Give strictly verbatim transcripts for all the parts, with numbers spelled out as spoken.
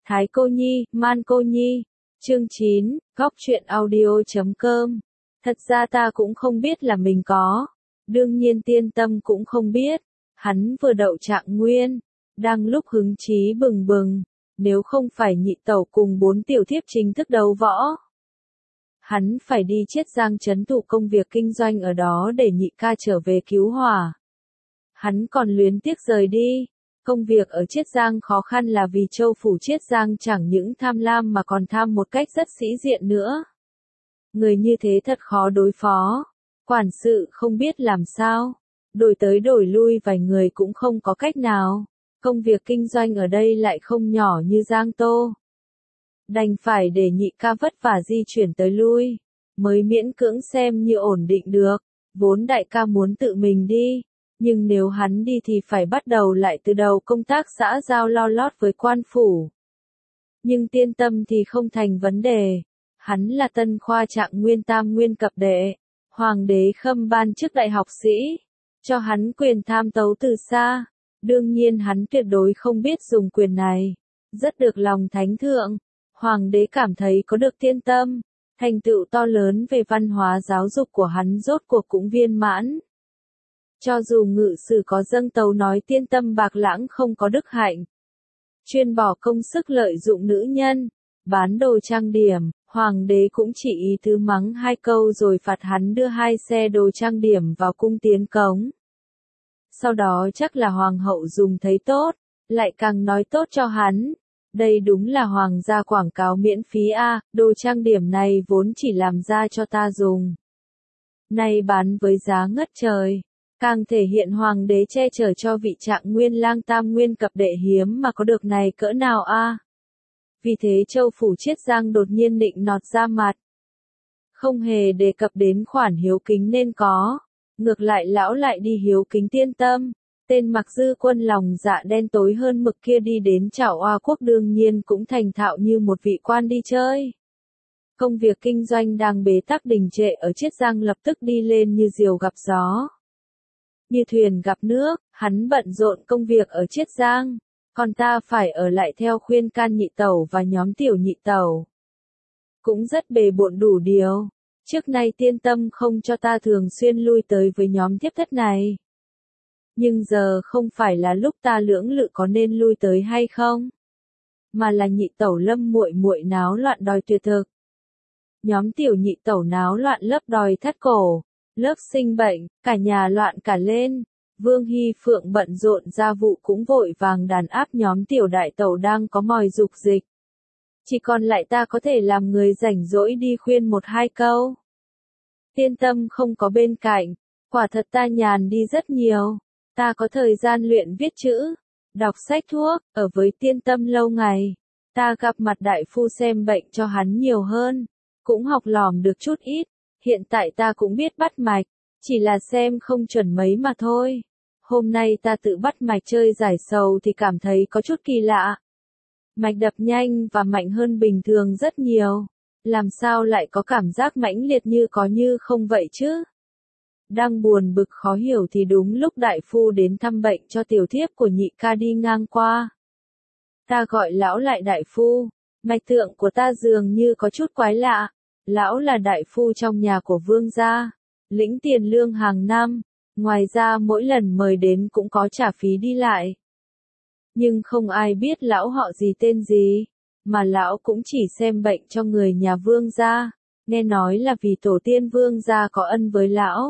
Thái Cô Nhi, Man Cô Nhi. Chương chín, góc truyện audio chấm com. Thật ra ta cũng không biết là mình có. Đương nhiên Tiên Tâm cũng không biết. Hắn vừa đậu trạng nguyên. Đang lúc hứng chí bừng bừng. Nếu không phải nhị tẩu cùng bốn tiểu thiếp chính thức đấu võ. Hắn phải đi Chiết Giang trấn thủ công việc kinh doanh ở đó để nhị ca trở về cứu hỏa. Hắn còn luyến tiếc rời đi. Công việc ở Chiết Giang khó khăn là vì châu phủ Chiết Giang chẳng những tham lam mà còn tham một cách rất sĩ diện nữa. Người như thế thật khó đối phó. Quản sự không biết làm sao. Đổi tới đổi lui vài người cũng không có cách nào. Công việc kinh doanh ở đây lại không nhỏ như Giang Tô. Đành phải để nhị ca vất vả di chuyển tới lui. Mới miễn cưỡng xem như ổn định được. Vốn đại ca muốn tự mình đi. Nhưng nếu hắn đi thì phải bắt đầu lại từ đầu công tác xã giao lo lót với quan phủ. Nhưng Tiên Tâm thì không thành vấn đề. Hắn là tân khoa trạng nguyên tam nguyên cập đệ. Hoàng đế khâm ban chức đại học sĩ. Cho hắn quyền tham tấu từ xa. Đương nhiên hắn tuyệt đối không biết dùng quyền này. Rất được lòng thánh thượng. Hoàng đế cảm thấy có được Tiên Tâm. Thành tựu to lớn về văn hóa giáo dục của hắn rốt cuộc cũng viên mãn. Cho dù ngự sử có dâng tấu nói Tiên Tâm bạc lãng không có đức hạnh. Chuyên bỏ công sức lợi dụng nữ nhân, bán đồ trang điểm, hoàng đế cũng chỉ ý tứ mắng hai câu rồi phạt hắn đưa hai xe đồ trang điểm vào cung tiến cống. Sau đó chắc là hoàng hậu dùng thấy tốt, lại càng nói tốt cho hắn. Đây đúng là hoàng gia quảng cáo miễn phí a, à, đồ trang điểm này vốn chỉ làm ra cho ta dùng. Nay bán với giá ngất trời. Càng thể hiện hoàng đế che chở cho vị trạng nguyên lang tam nguyên cập đệ hiếm mà có được này cỡ nào a. À? Vì thế châu phủ Chiết Giang đột nhiên nịnh nọt ra mặt. Không hề đề cập đến khoản hiếu kính nên có. Ngược lại lão lại đi hiếu kính Tiên Tâm. Tên Mặc Dư Quân lòng dạ đen tối hơn mực kia đi đến Trảo Oa Quốc đương nhiên cũng thành thạo như một vị quan đi chơi. Công việc kinh doanh đang bế tắc đình trệ ở Chiết Giang lập tức đi lên như diều gặp gió. Như thuyền gặp nước, hắn bận rộn công việc ở Chiết Giang, còn ta phải ở lại theo khuyên can nhị tẩu và nhóm tiểu nhị tẩu. Cũng rất bề bộn đủ điều, trước nay Tiên Tâm không cho ta thường xuyên lui tới với nhóm thiếp thất này. Nhưng giờ không phải là lúc ta lưỡng lự có nên lui tới hay không, mà là nhị tẩu Lâm muội muội náo loạn đòi tuyệt thực. Nhóm tiểu nhị tẩu náo loạn lớp đòi thắt cổ. Lớp sinh bệnh, cả nhà loạn cả lên. Vương Hy Phượng bận rộn gia vụ cũng vội vàng đàn áp nhóm tiểu đại tẩu đang có mòi dục dịch. Chỉ còn lại ta có thể làm người rảnh rỗi đi khuyên một hai câu. Tiên Tâm không có bên cạnh, quả thật ta nhàn đi rất nhiều. Ta có thời gian luyện viết chữ, đọc sách thuốc, ở với Tiên Tâm lâu ngày. Ta gặp mặt đại phu xem bệnh cho hắn nhiều hơn, cũng học lỏm được chút ít. Hiện tại ta cũng biết bắt mạch, chỉ là xem không chuẩn mấy mà thôi. Hôm nay ta tự bắt mạch chơi giải sầu thì cảm thấy có chút kỳ lạ. Mạch đập nhanh và mạnh hơn bình thường rất nhiều. Làm sao lại có cảm giác mãnh liệt như có như không vậy chứ? Đang buồn bực khó hiểu thì đúng lúc đại phu đến thăm bệnh cho tiểu thiếp của nhị ca đi ngang qua. Ta gọi lão lại đại phu, mạch tượng của ta dường như có chút quái lạ. Lão là đại phu trong nhà của vương gia, lĩnh tiền lương hàng năm, ngoài ra mỗi lần mời đến cũng có trả phí đi lại. Nhưng không ai biết lão họ gì tên gì, mà lão cũng chỉ xem bệnh cho người nhà vương gia, nghe nói là vì tổ tiên vương gia có ân với lão.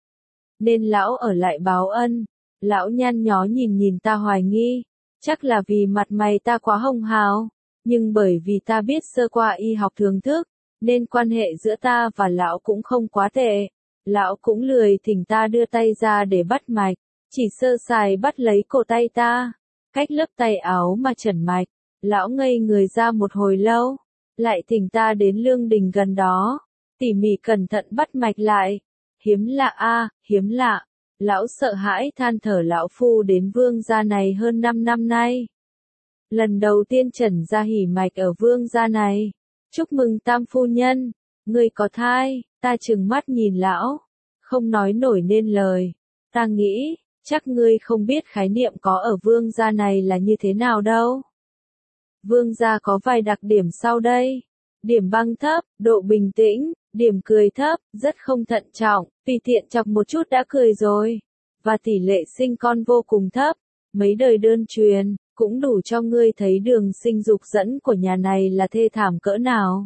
Nên lão ở lại báo ân, lão nhăn nhó nhìn nhìn ta hoài nghi, chắc là vì mặt mày ta quá hồng hào, nhưng bởi vì ta biết sơ qua y học thường thức. Nên quan hệ giữa ta và lão cũng không quá tệ. Lão cũng lười thỉnh ta đưa tay ra để bắt mạch, chỉ sơ sài bắt lấy cổ tay ta, cách lớp tay áo mà chẩn mạch. Lão ngây người ra một hồi lâu, lại thỉnh ta đến lương đình gần đó, tỉ mỉ cẩn thận bắt mạch lại. Hiếm lạ a, hiếm lạ. Lão sợ hãi than thở lão phu đến vương gia này hơn năm năm nay. Lần đầu tiên chẩn ra hỉ mạch ở vương gia này. Chúc mừng tam phu nhân, ngươi có thai. Ta trừng mắt nhìn lão, không nói nổi nên lời. Ta nghĩ, chắc ngươi không biết khái niệm có ở vương gia này là như thế nào đâu. Vương gia có vài đặc điểm sau đây. Điểm băng thấp, độ bình tĩnh, điểm cười thấp, rất không thận trọng, tùy tiện chọc một chút đã cười rồi. Và tỷ lệ sinh con vô cùng thấp, mấy đời đơn truyền, cũng đủ cho ngươi thấy đường sinh dục dẫn của nhà này là thê thảm cỡ nào.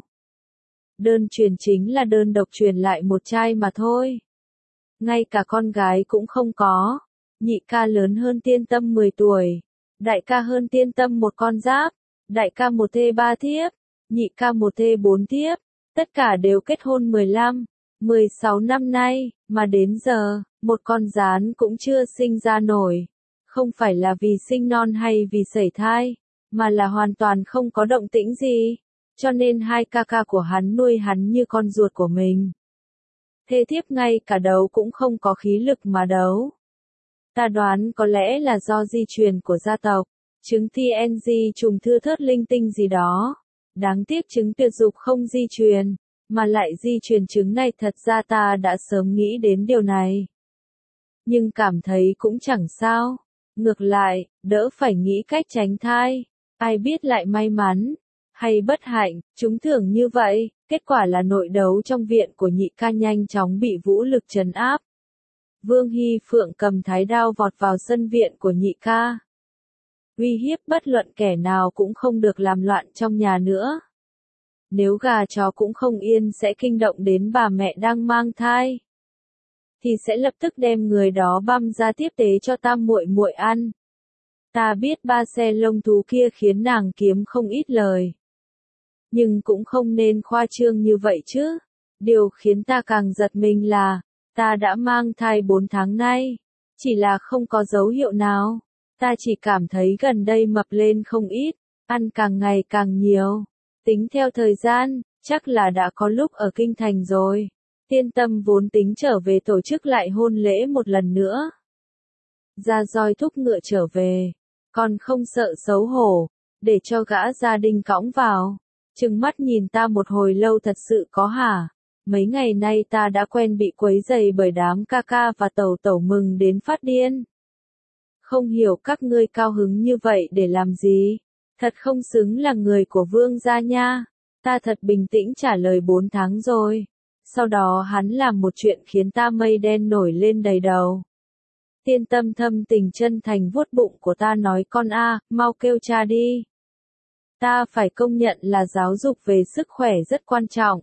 Đơn truyền chính là đơn độc truyền lại một trai mà thôi. Ngay cả con gái cũng không có. Nhị ca lớn hơn Tiên Tâm mười tuổi. Đại ca hơn Tiên Tâm một con giáp. Đại ca một thê ba thiếp. Nhị ca một thê bốn thiếp. Tất cả đều kết hôn mười lăm, mười sáu năm nay, mà đến giờ, một con gián cũng chưa sinh ra nổi. Không phải là vì sinh non hay vì sẩy thai, mà là hoàn toàn không có động tĩnh gì. Cho nên hai ca ca của hắn nuôi hắn như con ruột của mình. Thê thiếp ngay cả đấu cũng không có khí lực mà đấu. Ta đoán có lẽ là do di truyền của gia tộc, trứng tê en giê trùng thưa thớt linh tinh gì đó. Đáng tiếc trứng tuyệt dục không di truyền, mà lại di truyền trứng này, thật ra ta đã sớm nghĩ đến điều này. Nhưng cảm thấy cũng chẳng sao. Ngược lại, đỡ phải nghĩ cách tránh thai. Ai biết lại may mắn, hay bất hạnh, chúng thường như vậy. Kết quả là nội đấu trong viện của nhị ca nhanh chóng bị vũ lực trấn áp. Vương Hy Phượng cầm thái đao vọt vào sân viện của nhị ca. Uy hiếp bất luận kẻ nào cũng không được làm loạn trong nhà nữa. Nếu gà chó cũng không yên sẽ kinh động đến bà mẹ đang mang thai, thì sẽ lập tức đem người đó băm ra tiếp tế cho tam muội muội ăn. Ta biết ba xe lông thú kia khiến nàng kiếm không ít lời. Nhưng cũng không nên khoa trương như vậy chứ. Điều khiến ta càng giật mình là, ta đã mang thai bốn tháng nay, chỉ là không có dấu hiệu nào. Ta chỉ cảm thấy gần đây mập lên không ít, ăn càng ngày càng nhiều. Tính theo thời gian, chắc là đã có lúc ở kinh thành rồi. Tiên Tâm vốn tính trở về tổ chức lại hôn lễ một lần nữa. Ra roi thúc ngựa trở về, còn không sợ xấu hổ, để cho gã gia đình cõng vào. Trừng mắt nhìn ta một hồi lâu, thật sự có hả? Mấy ngày nay ta đã quen bị quấy rầy bởi đám ca ca và tẩu tẩu mừng đến phát điên. Không hiểu các ngươi cao hứng như vậy để làm gì? Thật không xứng là người của vương gia nha. Ta thật bình tĩnh trả lời bốn tháng rồi. Sau đó hắn làm một chuyện khiến ta mây đen nổi lên đầy đầu. Tiên Tâm thâm tình chân thành vuốt bụng của ta nói, con a, mau kêu cha đi. Ta phải công nhận là giáo dục về sức khỏe rất quan trọng.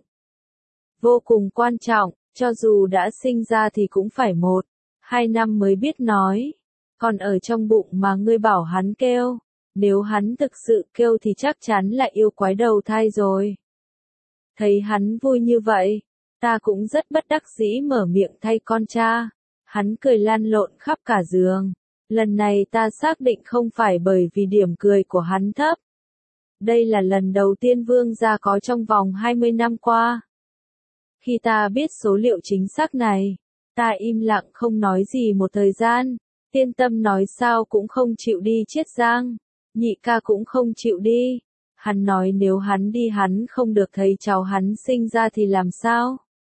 Vô cùng quan trọng, cho dù đã sinh ra thì cũng phải một, hai năm mới biết nói. Còn ở trong bụng mà ngươi bảo hắn kêu, nếu hắn thực sự kêu thì chắc chắn là yêu quái đầu thai rồi. Thấy hắn vui như vậy, ta cũng rất bất đắc dĩ mở miệng thay con cha. Hắn cười lan lộn khắp cả giường. Lần này ta xác định không phải bởi vì điểm cười của hắn thấp. Đây là lần đầu tiên vương gia có trong vòng hai mươi năm qua. Khi ta biết số liệu chính xác này, ta im lặng không nói gì một thời gian. Tiên Tâm nói sao cũng không chịu đi Chiết Giang. Nhị ca cũng không chịu đi. Hắn nói nếu hắn đi hắn không được thấy cháu hắn sinh ra thì làm sao?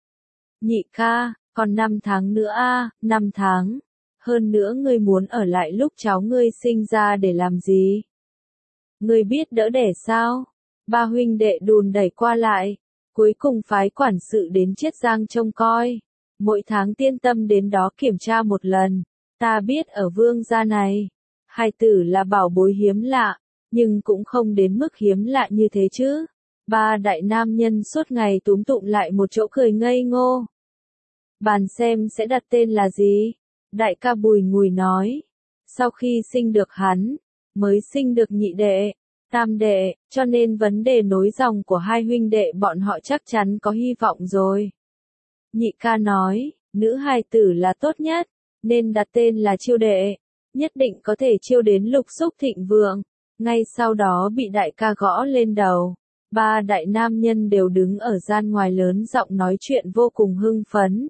Nhị ca, còn năm tháng nữa a, à, năm tháng. Hơn nữa ngươi muốn ở lại lúc cháu ngươi sinh ra để làm gì? Ngươi biết đỡ đẻ sao? Ba huynh đệ đùn đẩy qua lại, cuối cùng phái quản sự đến Chiết Giang trông coi. Mỗi tháng Tiên Tâm đến đó kiểm tra một lần. Ta biết ở vương gia này, hai tử là bảo bối hiếm lạ, nhưng cũng không đến mức hiếm lạ như thế chứ. Ba đại nam nhân suốt ngày túm tụm lại một chỗ cười ngây ngô. Bàn xem sẽ đặt tên là gì? Đại ca Bùi Ngùi nói. Sau khi sinh được hắn, mới sinh được nhị đệ, tam đệ, cho nên vấn đề nối dòng của hai huynh đệ bọn họ chắc chắn có hy vọng rồi. Nhị ca nói, nữ hài tử là tốt nhất, nên đặt tên là Chiêu đệ, nhất định có thể chiêu đến lục xúc thịnh vượng. Ngay sau đó bị đại ca gõ lên đầu. Ba đại nam nhân đều đứng ở gian ngoài lớn giọng nói chuyện vô cùng hưng phấn.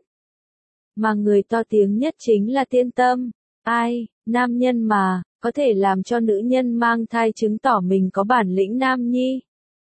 Mà người to tiếng nhất chính là Tiên Tâm. Ai, nam nhân mà, có thể làm cho nữ nhân mang thai chứng tỏ mình có bản lĩnh nam nhi.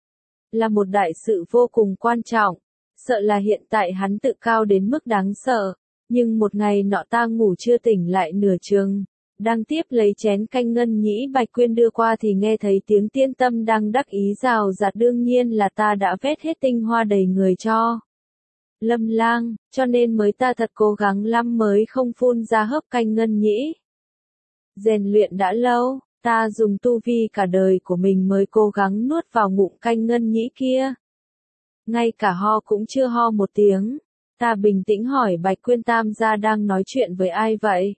Là một đại sự vô cùng quan trọng. Sợ là hiện tại hắn tự cao đến mức đáng sợ. Nhưng một ngày nọ ta ngủ chưa tỉnh lại nửa chừng. Đang tiếp lấy chén canh ngân nhĩ Bạch Quyên đưa qua thì nghe thấy tiếng Tiên Tâm đang đắc ý rào rạt, đương nhiên là ta đã vét hết tinh hoa đầy người cho Lâm Lang, cho nên mới ta thật cố gắng lắm mới không phun ra hớp canh ngân nhĩ. Rèn luyện đã lâu, ta dùng tu vi cả đời của mình mới cố gắng nuốt vào ngụm canh ngân nhĩ kia. Ngay cả ho cũng chưa ho một tiếng. Ta bình tĩnh hỏi Bạch Quyên tam gia đang nói chuyện với ai vậy?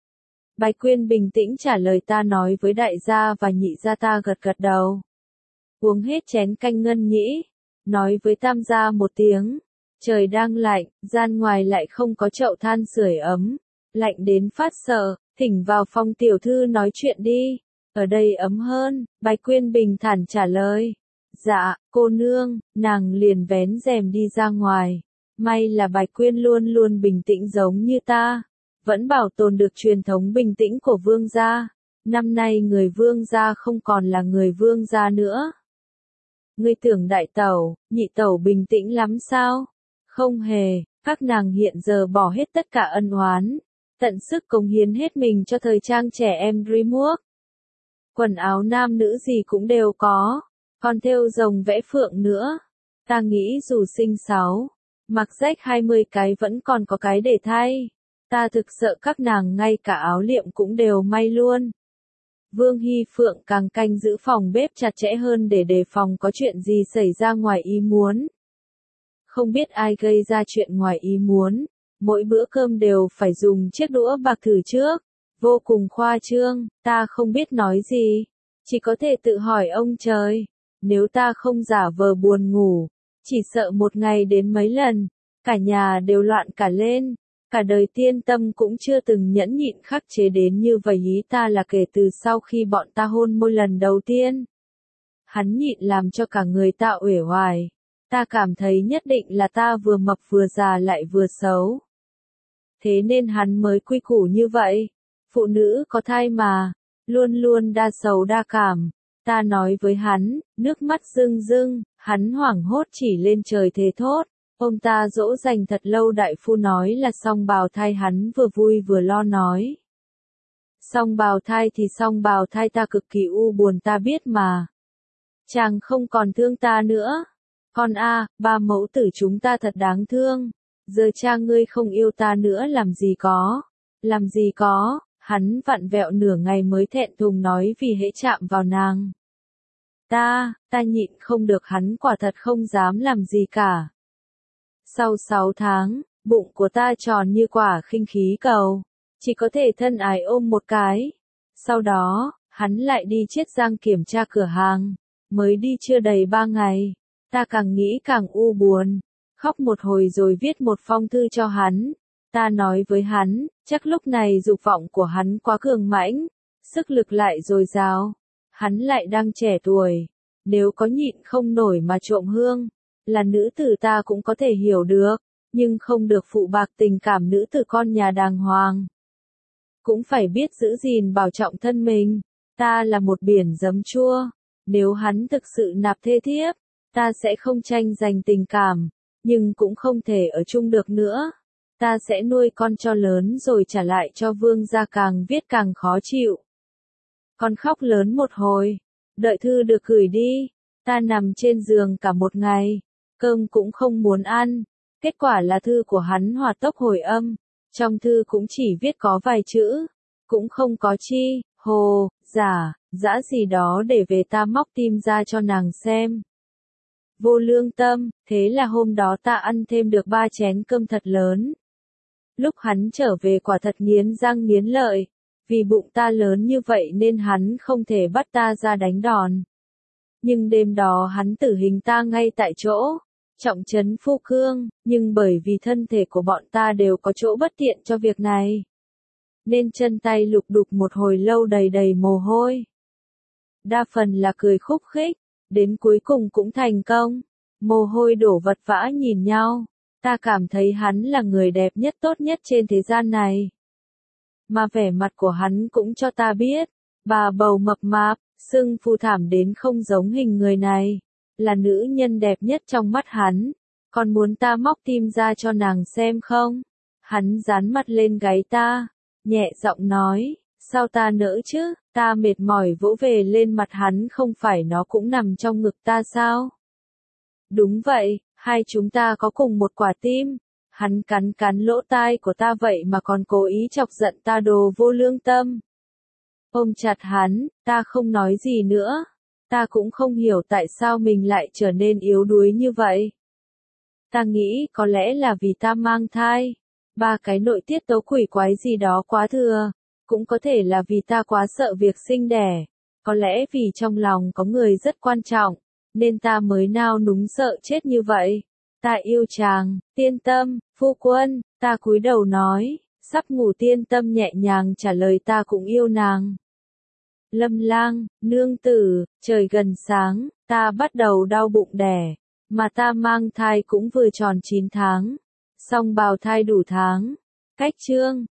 Bạch Quyên bình tĩnh trả lời ta nói với đại gia và nhị gia. Ta gật gật đầu. Uống hết chén canh ngân nhĩ, nói với tam gia một tiếng. Trời đang lạnh, gian ngoài lại không có chậu than sưởi ấm, lạnh đến phát sợ, thỉnh vào phòng tiểu thư nói chuyện đi, ở đây ấm hơn. Bạch Quyên bình thản trả lời. Dạ, cô nương. Nàng liền vén rèm đi ra ngoài. May là Bạch Quyên luôn luôn bình tĩnh giống như ta, vẫn bảo tồn được truyền thống bình tĩnh của vương gia. Năm nay người vương gia không còn là người vương gia nữa. Ngươi tưởng đại tẩu, nhị tẩu bình tĩnh lắm sao? Không hề, các nàng hiện giờ bỏ hết tất cả ân oán, tận sức cống hiến hết mình cho thời trang trẻ em Dreamworks. Quần áo nam nữ gì cũng đều có, còn thêu rồng vẽ phượng nữa. Ta nghĩ dù sinh sáu, mặc rách hai mươi cái vẫn còn có cái để thay. Ta thực sợ các nàng ngay cả áo liệm cũng đều may luôn. Vương Hy Phượng càng canh giữ phòng bếp chặt chẽ hơn để đề phòng có chuyện gì xảy ra ngoài ý muốn. Không biết ai gây ra chuyện ngoài ý muốn, mỗi bữa cơm đều phải dùng chiếc đũa bạc thử trước, vô cùng khoa trương. Ta không biết nói gì, chỉ có thể tự hỏi ông trời, nếu ta không giả vờ buồn ngủ, chỉ sợ một ngày đến mấy lần, cả nhà đều loạn cả lên. Cả đời Tiên Tâm cũng chưa từng nhẫn nhịn khắc chế đến như vậy. Ý ta là kể từ sau khi bọn ta hôn môi lần đầu tiên, hắn nhịn làm cho cả người ta uể oải. Ta cảm thấy nhất định là ta vừa mập vừa già lại vừa xấu. Thế nên hắn mới quy củ như vậy. Phụ nữ có thai mà, luôn luôn đa sầu đa cảm. Ta nói với hắn, nước mắt rưng rưng, hắn hoảng hốt chỉ lên trời thề thốt. Ông ta dỗ dành thật lâu. Đại phu nói là song bào thai, hắn vừa vui vừa lo nói. Song bào thai thì song bào thai, ta cực kỳ u buồn, ta biết mà. Chàng không còn thương ta nữa. Con a, ba mẫu tử chúng ta thật đáng thương. Giờ cha ngươi không yêu ta nữa làm gì có. Làm gì có, hắn vặn vẹo nửa ngày mới thẹn thùng nói vì hễ chạm vào nàng. Ta, ta nhịn không được, hắn quả thật không dám làm gì cả. Sau sáu tháng, bụng của ta tròn như quả khinh khí cầu, chỉ có thể thân ái ôm một cái. Sau đó, hắn lại đi Chiết Giang kiểm tra cửa hàng, mới đi chưa đầy ba ngày, ta càng nghĩ càng u buồn, khóc một hồi rồi viết một phong thư cho hắn. Ta nói với hắn, chắc lúc này dục vọng của hắn quá cường mãnh, sức lực lại dồi dào, hắn lại đang trẻ tuổi, nếu có nhịn không nổi mà trộm hương. Là nữ tử ta cũng có thể hiểu được, nhưng không được phụ bạc tình cảm nữ tử con nhà đàng hoàng. Cũng phải biết giữ gìn bảo trọng thân mình. Ta là một biển giấm chua, nếu hắn thực sự nạp thê thiếp, ta sẽ không tranh giành tình cảm, nhưng cũng không thể ở chung được nữa. Ta sẽ nuôi con cho lớn rồi trả lại cho vương gia, càng viết càng khó chịu. Con khóc lớn một hồi, đợi thư được gửi đi, ta nằm trên giường cả một ngày. Cơm cũng không muốn ăn, kết quả là thư của hắn hỏa tốc hồi âm, trong thư cũng chỉ viết có vài chữ, cũng không có chi, hồ, giả, dã gì đó để về. Ta móc tim ra cho nàng xem. Vô lương tâm, thế là hôm đó ta ăn thêm được ba chén cơm thật lớn. Lúc hắn trở về quả thật nghiến răng nghiến lợi, vì bụng ta lớn như vậy nên hắn không thể bắt ta ra đánh đòn. Nhưng đêm đó hắn tử hình ta ngay tại chỗ. Trọng trấn phu cương, nhưng bởi vì thân thể của bọn ta đều có chỗ bất tiện cho việc này, nên chân tay lục đục một hồi lâu đầy đầy mồ hôi. Đa phần là cười khúc khích, đến cuối cùng cũng thành công. Mồ hôi đổ vật vã nhìn nhau, ta cảm thấy hắn là người đẹp nhất tốt nhất trên thế gian này. Mà vẻ mặt của hắn cũng cho ta biết, bà bầu mập mạp, sưng phù thảm đến không giống hình người này. Là nữ nhân đẹp nhất trong mắt hắn. Còn muốn ta móc tim ra cho nàng xem không? Hắn dán mặt lên gáy ta, nhẹ giọng nói, Sao ta nỡ chứ, ta mệt mỏi vỗ về lên mặt hắn, không phải nó cũng nằm trong ngực ta sao? Đúng vậy, hai chúng ta có cùng một quả tim. Hắn cắn cắn lỗ tai của ta vậy mà còn cố ý chọc giận ta, đồ vô lương tâm. Ôm chặt hắn, ta không nói gì nữa. Ta cũng không hiểu tại sao mình lại trở nên yếu đuối như vậy. Ta nghĩ có lẽ là vì ta mang thai. Ba cái nội tiết tố quỷ quái gì đó quá thừa. Cũng có thể là vì ta quá sợ việc sinh đẻ. Có lẽ vì trong lòng có người rất quan trọng, nên ta mới nao núng sợ chết như vậy. Ta yêu chàng, Tiên Tâm, phu quân. Ta cúi đầu nói, sắp ngủ. Tiên Tâm nhẹ nhàng trả lời, ta cũng yêu nàng. Lâm Lang, nương tử, trời gần sáng, ta bắt đầu đau bụng đẻ, mà ta mang thai cũng vừa tròn chín tháng, song bào thai đủ tháng. Cách chương